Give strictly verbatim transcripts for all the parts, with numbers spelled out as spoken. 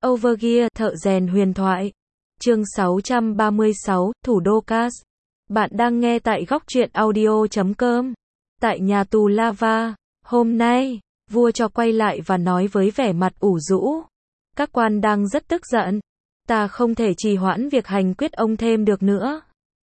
Overgear, thợ rèn huyền thoại. Chương sáu trăm ba mươi sáu, Thủ đô Cast. Bạn đang nghe tại góc truyện audio chấm com. Tại nhà tù Lava, hôm nay, vua cho quay lại và nói với vẻ mặt ủ rũ. Các quan đang rất tức giận. Ta không thể trì hoãn việc hành quyết ông thêm được nữa.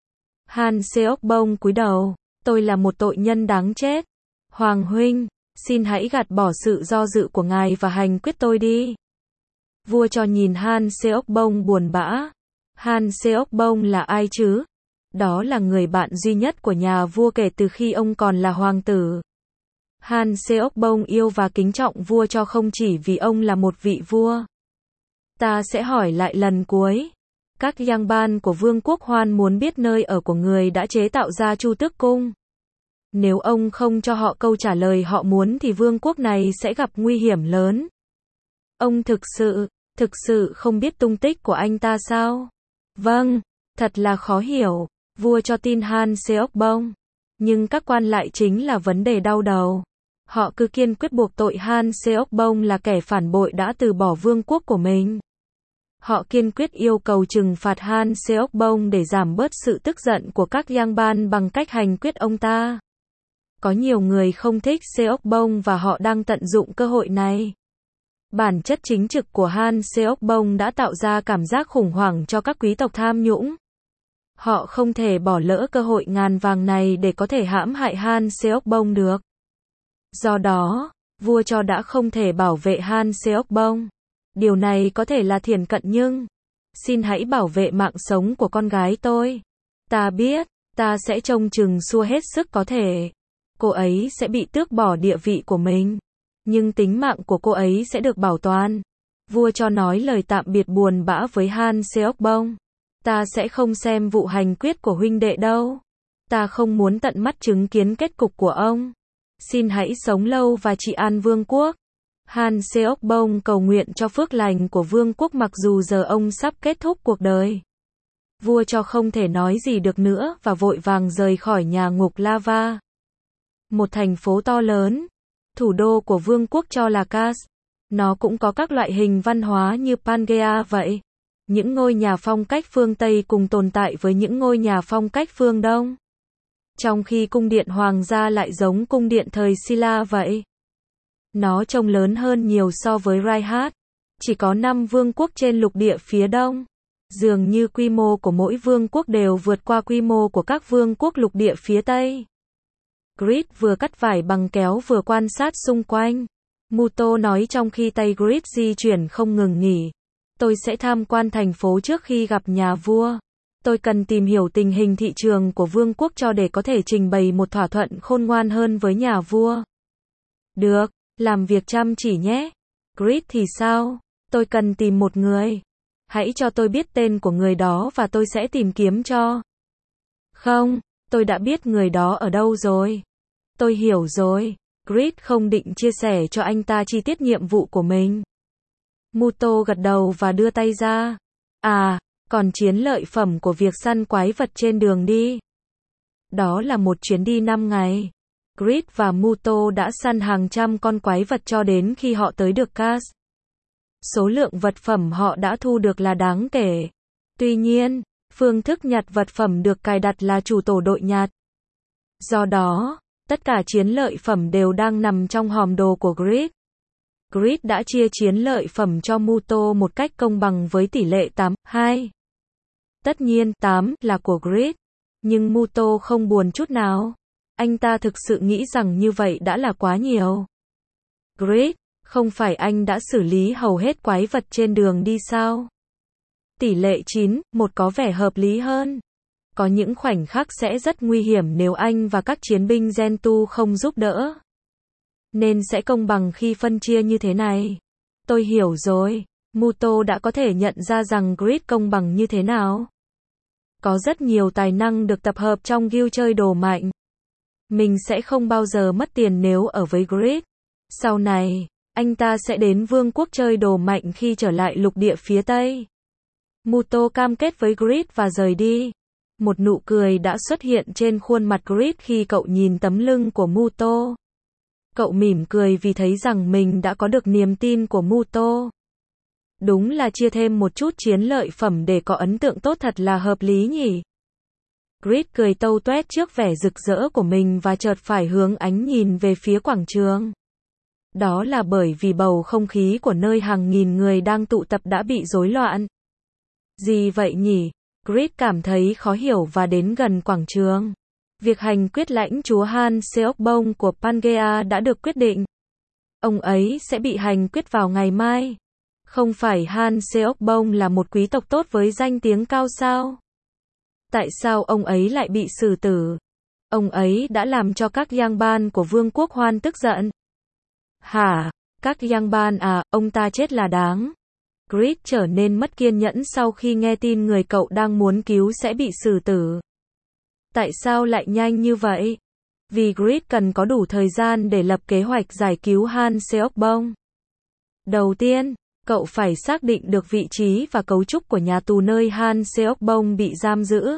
Han Seok-bông cúi đầu. Tôi là một tội nhân đáng chết. Hoàng huynh, xin hãy gạt bỏ sự do dự của ngài và hành quyết tôi đi. Vua cho nhìn Han Seok-bông buồn bã. Han Seok-bông là ai chứ? Đó là người bạn duy nhất của nhà vua kể từ khi ông còn là hoàng tử. Han Seok-bông yêu và kính trọng vua cho không chỉ vì ông là một vị vua. Ta sẽ hỏi lại lần cuối. Các yang ban của vương quốc Hoan muốn biết nơi ở của người đã chế tạo ra Chu Tước Cung. Nếu ông không cho họ câu trả lời họ muốn thì vương quốc này sẽ gặp nguy hiểm lớn. Ông thực sự, thực sự không biết tung tích của anh ta sao? Vâng, thật là khó hiểu. Vua cho tin Han Seok-bông. Nhưng các quan lại chính là vấn đề đau đầu. Họ cứ kiên quyết buộc tội Han Seok-bông là kẻ phản bội đã từ bỏ vương quốc của mình. Họ kiên quyết yêu cầu trừng phạt Han Seok-bông để giảm bớt sự tức giận của các yang ban bằng cách hành quyết ông ta. Có nhiều người không thích Seok-bông và họ đang tận dụng cơ hội này. Bản chất chính trực của Han Seok-bông đã tạo ra cảm giác khủng hoảng cho các quý tộc tham nhũng. Họ không thể bỏ lỡ cơ hội ngàn vàng này để có thể hãm hại Han Seok-bông được. Do đó, vua cho đã không thể bảo vệ Han Seok-bông. Điều này có thể là thiển cận nhưng, xin hãy bảo vệ mạng sống của con gái tôi. Ta biết, ta sẽ trông chừng xua hết sức có thể. Cô ấy sẽ bị tước bỏ địa vị của mình. Nhưng tính mạng của cô ấy sẽ được bảo toàn. Vua cho nói lời tạm biệt buồn bã với Han Seok-bông. Ta sẽ không xem vụ hành quyết của huynh đệ đâu. Ta không muốn tận mắt chứng kiến kết cục của ông. Xin hãy sống lâu và trị an vương quốc. Han Seok-bông cầu nguyện cho phước lành của vương quốc mặc dù giờ ông sắp kết thúc cuộc đời. Vua cho không thể nói gì được nữa và vội vàng rời khỏi nhà ngục Lava. Một thành phố to lớn. Thủ đô của vương quốc cho là Cast. Nó cũng có các loại hình văn hóa như Pangea vậy. Những ngôi nhà phong cách phương Tây cùng tồn tại với những ngôi nhà phong cách phương Đông. Trong khi cung điện hoàng gia lại giống cung điện thời Silla vậy. Nó trông lớn hơn nhiều so với Raihat. Chỉ có năm vương quốc trên lục địa phía đông. Dường như quy mô của mỗi vương quốc đều vượt qua quy mô của các vương quốc lục địa phía Tây. Grid vừa cắt vải bằng kéo vừa quan sát xung quanh. Muto nói trong khi tay Grid di chuyển không ngừng nghỉ. Tôi sẽ tham quan thành phố trước khi gặp nhà vua. Tôi cần tìm hiểu tình hình thị trường của vương quốc cho để có thể trình bày một thỏa thuận khôn ngoan hơn với nhà vua. Được, làm việc chăm chỉ nhé. Grid thì sao? Tôi cần tìm một người. Hãy cho tôi biết tên của người đó và tôi sẽ tìm kiếm cho. Không, tôi đã biết người đó ở đâu rồi. Tôi hiểu rồi. Grid không định chia sẻ cho anh ta chi tiết nhiệm vụ của mình. Muto gật đầu và đưa tay ra. À, còn chiến lợi phẩm của việc săn quái vật trên đường đi. Đó là một chuyến đi năm ngày. Grid và Muto đã săn hàng trăm con quái vật cho đến khi họ tới được Cast. Số lượng vật phẩm họ đã thu được là đáng kể. Tuy nhiên, phương thức nhặt vật phẩm được cài đặt là chủ tổ đội nhặt. Do đó, tất cả chiến lợi phẩm đều đang nằm trong hòm đồ của Grid. Grid đã chia chiến lợi phẩm cho Muto một cách công bằng với tỷ lệ tám hai. Tất nhiên, tám là của Grid. Nhưng Muto không buồn chút nào. Anh ta thực sự nghĩ rằng như vậy đã là quá nhiều. Grid, không phải anh đã xử lý hầu hết quái vật trên đường đi sao? Tỷ lệ chín một có vẻ hợp lý hơn. Có những khoảnh khắc sẽ rất nguy hiểm nếu anh và các chiến binh Gentu không giúp đỡ. Nên sẽ công bằng khi phân chia như thế này. Tôi hiểu rồi. Muto đã có thể nhận ra rằng Grid công bằng như thế nào. Có rất nhiều tài năng được tập hợp trong guild chơi đồ mạnh. Mình sẽ không bao giờ mất tiền nếu ở với Grid. Sau này, anh ta sẽ đến vương quốc chơi đồ mạnh khi trở lại lục địa phía Tây. Muto cam kết với Grid và rời đi. Một nụ cười đã xuất hiện trên khuôn mặt Grid khi cậu nhìn tấm lưng của Muto. Cậu mỉm cười vì thấy rằng mình đã có được niềm tin của Muto. Đúng là chia thêm một chút chiến lợi phẩm để có ấn tượng tốt thật là hợp lý nhỉ. Grid cười tâu tuét trước vẻ rực rỡ của mình và chợt phải hướng ánh nhìn về phía quảng trường. Đó là bởi vì bầu không khí của nơi hàng nghìn người đang tụ tập đã bị rối loạn. Gì vậy nhỉ? Grid cảm thấy khó hiểu và đến gần quảng trường. Việc hành quyết lãnh chúa Han Seok-bong của Pangea đã được quyết định. Ông ấy sẽ bị hành quyết vào ngày mai. Không phải Han Seok-bong là một quý tộc tốt với danh tiếng cao sao? Tại sao ông ấy lại bị xử tử? Ông ấy đã làm cho các Yangban của Vương quốc Hoan tức giận. Hả? Các Yangban à, ông ta chết là đáng. Grid trở nên mất kiên nhẫn sau khi nghe tin người cậu đang muốn cứu sẽ bị xử tử. Tại sao lại nhanh như vậy? Vì Grid cần có đủ thời gian để lập kế hoạch giải cứu Han Seok-bong. Đầu tiên, cậu phải xác định được vị trí và cấu trúc của nhà tù nơi Han Seok-bong bị giam giữ.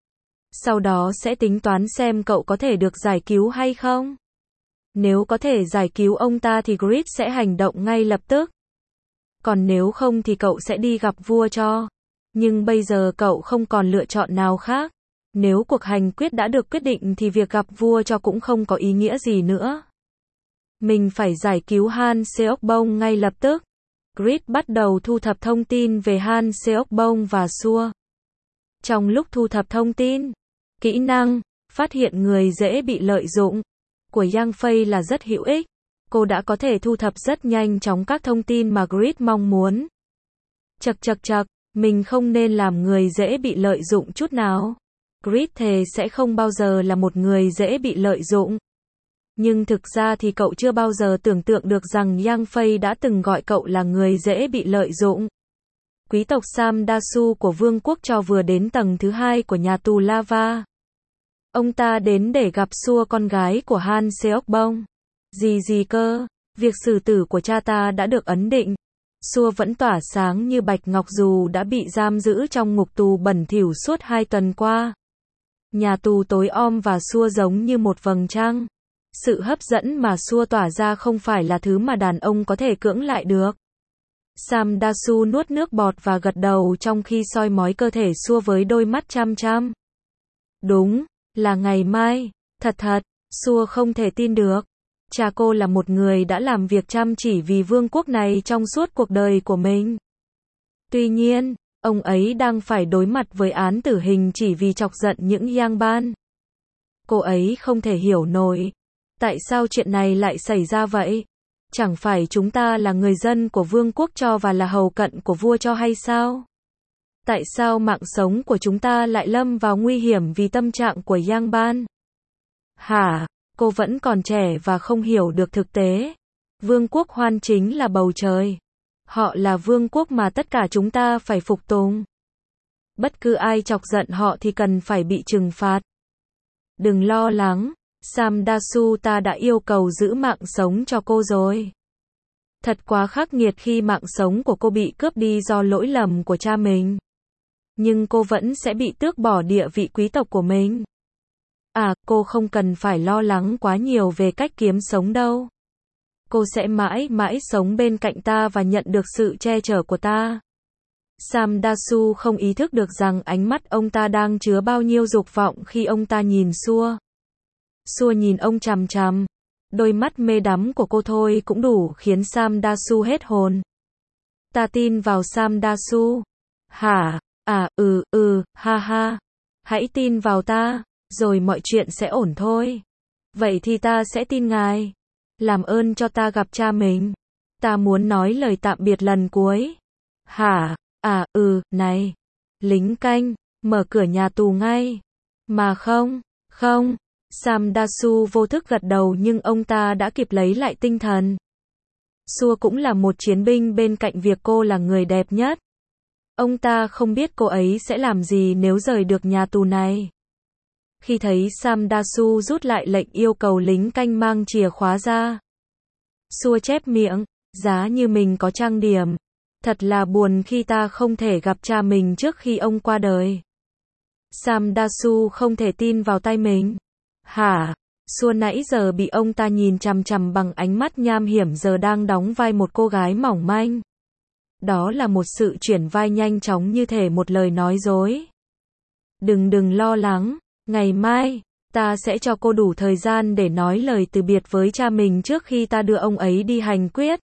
Sau đó sẽ tính toán xem cậu có thể được giải cứu hay không. Nếu có thể giải cứu ông ta thì Grid sẽ hành động ngay lập tức. Còn nếu không thì cậu sẽ đi gặp vua cho. Nhưng bây giờ cậu không còn lựa chọn nào khác. Nếu cuộc hành quyết đã được quyết định thì việc gặp vua cho cũng không có ý nghĩa gì nữa. Mình phải giải cứu Han Seok-bong ngay lập tức. Grid bắt đầu thu thập thông tin về Han Seok-bong và Sua. Trong lúc thu thập thông tin, kỹ năng phát hiện người dễ bị lợi dụng của Yang Fei là rất hữu ích. Cô đã có thể thu thập rất nhanh chóng các thông tin mà Grid mong muốn. Chậc chậc chậc, mình không nên làm người dễ bị lợi dụng chút nào. Grid thề sẽ không bao giờ là một người dễ bị lợi dụng. Nhưng thực ra thì cậu chưa bao giờ tưởng tượng được rằng Yang Fei đã từng gọi cậu là người dễ bị lợi dụng. Quý tộc Sam Dasu của vương quốc Cho vừa đến tầng thứ hai của nhà tù Lava. Ông ta đến để gặp Sua con gái của Han Seok-bong. Gì gì cơ? Việc xử tử của cha ta đã được ấn định. Sua vẫn tỏa sáng như bạch ngọc dù đã bị giam giữ trong ngục tù bẩn thỉu suốt hai tuần qua. Nhà tù tối om và Sua giống như một vầng trăng. Sự hấp dẫn mà Sua tỏa ra không phải là thứ mà đàn ông có thể cưỡng lại được. Sam Dasu nuốt nước bọt và gật đầu trong khi soi mói cơ thể Sua với đôi mắt chăm chăm. Đúng, là ngày mai. Thật thật, Sua không thể tin được. Cha cô là một người đã làm việc chăm chỉ vì vương quốc này trong suốt cuộc đời của mình. Tuy nhiên, ông ấy đang phải đối mặt với án tử hình chỉ vì chọc giận những Yangban. Cô ấy không thể hiểu nổi. Tại sao chuyện này lại xảy ra vậy? Chẳng phải chúng ta là người dân của vương quốc Cho và là hầu cận của vua Cho hay sao? Tại sao mạng sống của chúng ta lại lâm vào nguy hiểm vì tâm trạng của Yangban? Hả? Cô vẫn còn trẻ và không hiểu được thực tế. Vương quốc Hoan chính là bầu trời. Họ là vương quốc mà tất cả chúng ta phải phục tùng. Bất cứ ai chọc giận họ thì cần phải bị trừng phạt. Đừng lo lắng, Sam Dasu ta đã yêu cầu giữ mạng sống cho cô rồi. Thật quá khắc nghiệt khi mạng sống của cô bị cướp đi do lỗi lầm của cha mình. Nhưng cô vẫn sẽ bị tước bỏ địa vị quý tộc của mình. À, cô không cần phải lo lắng quá nhiều về cách kiếm sống đâu. Cô sẽ mãi mãi sống bên cạnh ta và nhận được sự che chở của ta. Sam Dasu không ý thức được rằng ánh mắt ông ta đang chứa bao nhiêu dục vọng khi ông ta nhìn Sua. Sua nhìn ông chằm chằm. Đôi mắt mê đắm của cô thôi cũng đủ khiến Sam Dasu hết hồn. Ta tin vào Sam Dasu. Hả? À, ừ, ừ, ha ha. Hãy tin vào ta, rồi mọi chuyện sẽ ổn thôi. Vậy thì ta sẽ tin ngài. Làm ơn cho ta gặp cha mình. Ta muốn nói lời tạm biệt lần cuối. Hả? À, ừ, này. Lính canh, mở cửa nhà tù ngay. Mà không, không. Sam Dasu vô thức gật đầu nhưng ông ta đã kịp lấy lại tinh thần. Sua cũng là một chiến binh bên cạnh việc cô là người đẹp nhất. Ông ta không biết cô ấy sẽ làm gì nếu rời được nhà tù này. Khi thấy Sam Dasu rút lại lệnh yêu cầu lính canh mang chìa khóa ra. Sua chép miệng, giá như mình có trang điểm. Thật là buồn khi ta không thể gặp cha mình trước khi ông qua đời. Sam Dasu không thể tin vào tay mình. Hả? Sua nãy giờ bị ông ta nhìn chằm chằm bằng ánh mắt nham hiểm giờ đang đóng vai một cô gái mỏng manh. Đó là một sự chuyển vai nhanh chóng như thể một lời nói dối. Đừng đừng lo lắng, ngày mai, ta sẽ cho cô đủ thời gian để nói lời từ biệt với cha mình trước khi ta đưa ông ấy đi hành quyết.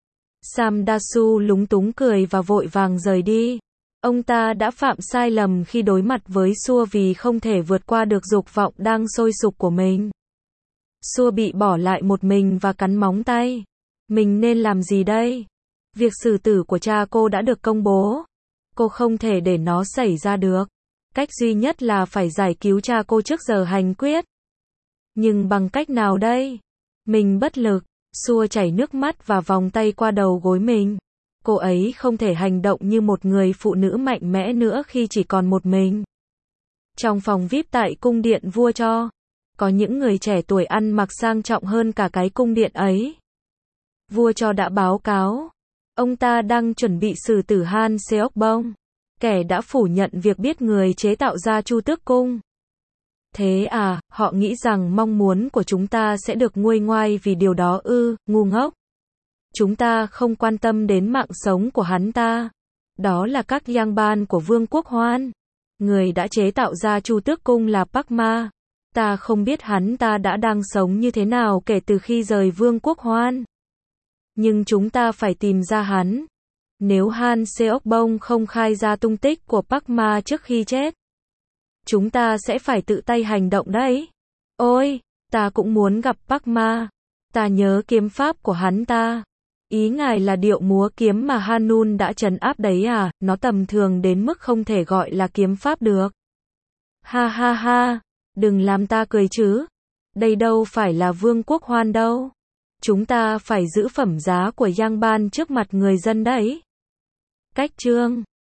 Sam Dasu lúng túng cười và vội vàng rời đi. Ông ta đã phạm sai lầm khi đối mặt với Sua vì không thể vượt qua được dục vọng đang sôi sục của mình. Sua bị bỏ lại một mình và cắn móng tay. Mình nên làm gì đây? Việc xử tử của cha cô đã được công bố. Cô không thể để nó xảy ra được. Cách duy nhất là phải giải cứu cha cô trước giờ hành quyết. Nhưng bằng cách nào đây? Mình bất lực. Sua chảy nước mắt và vòng tay qua đầu gối mình. Cô ấy không thể hành động như một người phụ nữ mạnh mẽ nữa khi chỉ còn một mình. Trong phòng vi ai pi tại cung điện vua Cho, có những người trẻ tuổi ăn mặc sang trọng hơn cả cái cung điện ấy. Vua Cho đã báo cáo. Ông ta đang chuẩn bị xử tử Han Seok Bong, kẻ đã phủ nhận việc biết người chế tạo ra Chu Tước Cung. Thế à, họ nghĩ rằng mong muốn của chúng ta sẽ được nguôi ngoai vì điều đó ư, ngu ngốc. Chúng ta không quan tâm đến mạng sống của hắn ta. Đó là các Yangban của Vương quốc Hoan. Người đã chế tạo ra Chu Tước Cung là Park Ma. Ta không biết hắn ta đã đang sống như thế nào kể từ khi rời Vương quốc Hoan. Nhưng chúng ta phải tìm ra hắn. Nếu Han Seok Bong không khai ra tung tích của Park Ma trước khi chết, chúng ta sẽ phải tự tay hành động đấy. Ôi, ta cũng muốn gặp Park Ma. Ta nhớ kiếm pháp của hắn ta. Ý ngài là điệu múa kiếm mà Hanun đã trấn áp đấy à, nó tầm thường đến mức không thể gọi là kiếm pháp được. Ha ha ha, đừng làm ta cười chứ. Đây đâu phải là Vương quốc Hoan đâu. Chúng ta phải giữ phẩm giá của Yangban trước mặt người dân đấy. Cách chương